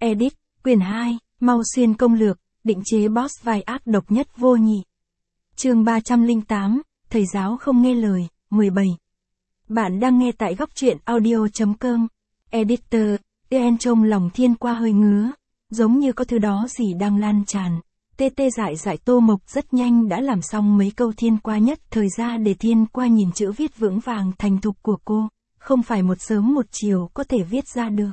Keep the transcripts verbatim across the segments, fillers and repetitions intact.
Edit, quyển hai, Mau Xuyên công lược, định chế boss vai ác độc nhất vô nhị. Chương ba trăm lẻ tám, thầy giáo không nghe lời, mười bảy. Bạn đang nghe tại góc truyện audio chấm com. Editor, en trong lòng Thiên Qua hơi ngứa, giống như có thứ đó gì đang lan tràn. Tê tê dại dại Tô Mộc rất nhanh đã làm xong mấy câu Thiên Qua nhất thời ra để Thiên Qua nhìn chữ viết vững vàng thành thục của cô, không phải một sớm một chiều có thể viết ra được.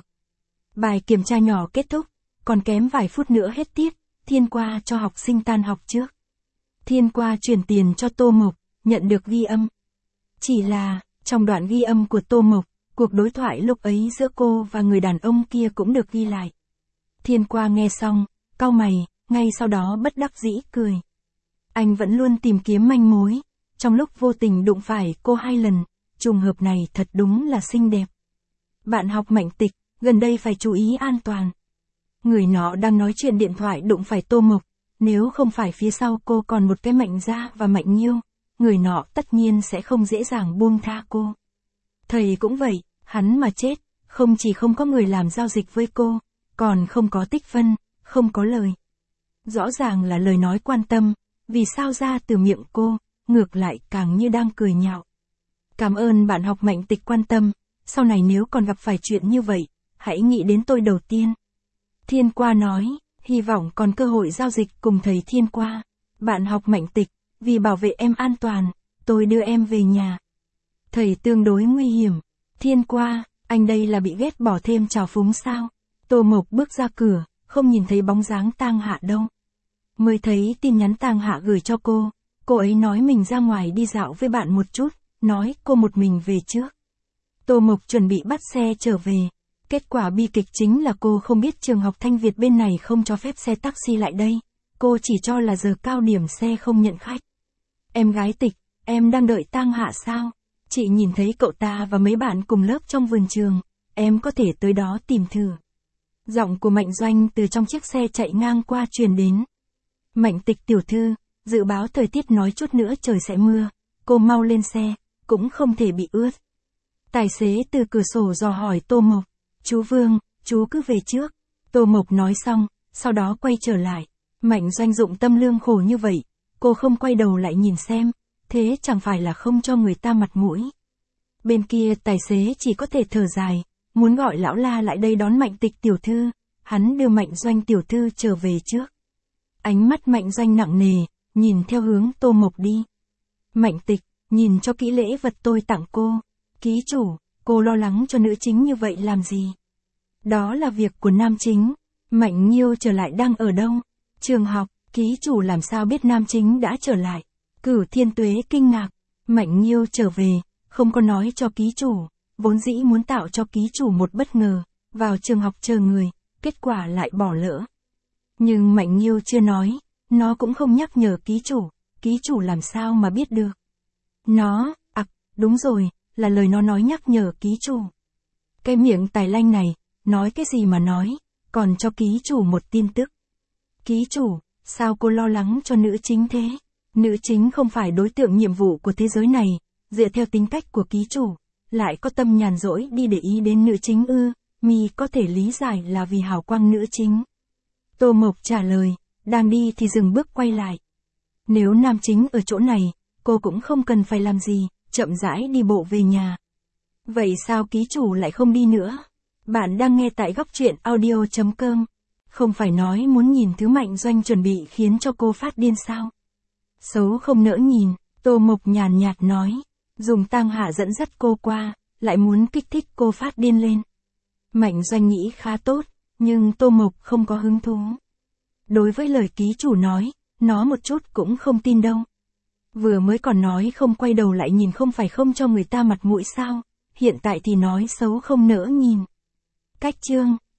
Bài kiểm tra nhỏ kết thúc, còn kém vài phút nữa hết tiết, Thiên Qua cho học sinh tan học trước. Thiên Qua chuyển tiền cho Tô Mộc, nhận được ghi âm. Chỉ là, trong đoạn ghi âm của Tô Mộc, cuộc đối thoại lúc ấy giữa cô và người đàn ông kia cũng được ghi lại. Thiên Qua nghe xong, cau mày, ngay sau đó bất đắc dĩ cười. Anh vẫn luôn tìm kiếm manh mối, trong lúc vô tình đụng phải cô hai lần, trùng hợp này thật đúng là xinh đẹp. Bạn học Mạnh Tịch, gần đây phải chú ý an toàn. Người nọ đang nói chuyện điện thoại đụng phải Tô Mộc, nếu không phải phía sau cô còn một cái Mạnh Gia và Mạnh Nhiêu, người nọ tất nhiên sẽ không dễ dàng buông tha cô. Thầy cũng vậy, hắn mà chết, không chỉ không có người làm giao dịch với cô, còn không có tích phân, không có lời. Rõ ràng là lời nói quan tâm, vì sao ra từ miệng cô, ngược lại càng như đang cười nhạo. Cảm ơn bạn học Mạnh Tịch quan tâm, sau này nếu còn gặp phải chuyện như vậy, hãy nghĩ đến tôi đầu tiên. Thiên Qua nói, hy vọng còn cơ hội giao dịch cùng thầy Thiên Qua. Bạn học Mạnh Tịch, vì bảo vệ em an toàn, tôi đưa em về nhà. Thầy tương đối nguy hiểm. Thiên Qua, anh đây là bị ghét bỏ thêm trào phúng sao? Tô Mộc bước ra cửa, không nhìn thấy bóng dáng Tang Hạ đâu. Mới thấy tin nhắn Tang Hạ gửi cho cô, cô ấy nói mình ra ngoài đi dạo với bạn một chút, nói cô một mình về trước. Tô Mộc chuẩn bị bắt xe trở về. Kết quả bi kịch chính là cô không biết trường học Thanh Việt bên này không cho phép xe taxi lại đây. Cô chỉ cho là giờ cao điểm xe không nhận khách. Em gái Tịch, em đang đợi Tang Hạ sao? Chị nhìn thấy cậu ta và mấy bạn cùng lớp trong vườn trường, em có thể tới đó tìm thử. Giọng của Mạnh Doanh từ trong chiếc xe chạy ngang qua truyền đến. Mạnh Tịch tiểu thư, dự báo thời tiết nói chút nữa trời sẽ mưa, cô mau lên xe, cũng không thể bị ướt. Tài xế từ cửa sổ dò hỏi Tô Mộc. Chú Vương, chú cứ về trước. Tô Mộc nói xong, sau đó quay trở lại. Mạnh Doanh dụng tâm lương khổ như vậy, cô không quay đầu lại nhìn xem, thế chẳng phải là không cho người ta mặt mũi. Bên kia tài xế chỉ có thể thở dài, muốn gọi lão La lại đây đón Mạnh Tịch tiểu thư, hắn đưa Mạnh Doanh tiểu thư trở về trước. Ánh mắt Mạnh Doanh nặng nề, nhìn theo hướng Tô Mộc đi. Mạnh Tịch, nhìn cho kỹ lễ vật tôi tặng cô. Ký chủ, cô lo lắng cho nữ chính như vậy làm gì? Đó là việc của nam chính. Mạnh Nhiêu trở lại đang ở đâu? Trường học, ký chủ làm sao biết nam chính đã trở lại? Cửu Thiên Tuế kinh ngạc. Mạnh Nhiêu trở về, không có nói cho ký chủ, vốn dĩ muốn tạo cho ký chủ một bất ngờ, vào trường học chờ người, kết quả lại bỏ lỡ. Nhưng Mạnh Nhiêu chưa nói, nó cũng không nhắc nhở ký chủ, ký chủ làm sao mà biết được. Nó, ặc, à, đúng rồi, là lời nó nói nhắc nhở ký chủ. Cái miệng tài lanh này, nói cái gì mà nói, còn cho ký chủ một tin tức. Ký chủ, sao cô lo lắng cho nữ chính thế? Nữ chính không phải đối tượng nhiệm vụ của thế giới này, dựa theo tính cách của ký chủ, lại có tâm nhàn rỗi đi để ý đến nữ chính ư, mi có thể lý giải là vì hào quang nữ chính. Tô Mộc trả lời, đang đi thì dừng bước quay lại. Nếu nam chính ở chỗ này, cô cũng không cần phải làm gì, chậm rãi đi bộ về nhà. Vậy sao ký chủ lại không đi nữa? Bạn đang nghe tại góc truyện audio chấm com. Không phải nói muốn nhìn thứ Mạnh Doanh chuẩn bị khiến cho cô phát điên sao? Xấu không nỡ nhìn, Tô Mộc nhàn nhạt nói. Dùng Tang Hạ dẫn dắt cô qua, lại muốn kích thích cô phát điên lên. Mạnh Doanh nghĩ khá tốt, nhưng Tô Mộc không có hứng thú. Đối với lời ký chủ nói, nó một chút cũng không tin đâu. Vừa mới còn nói không quay đầu lại nhìn không phải không cho người ta mặt mũi sao, hiện tại thì nói xấu không nỡ nhìn. Cách chương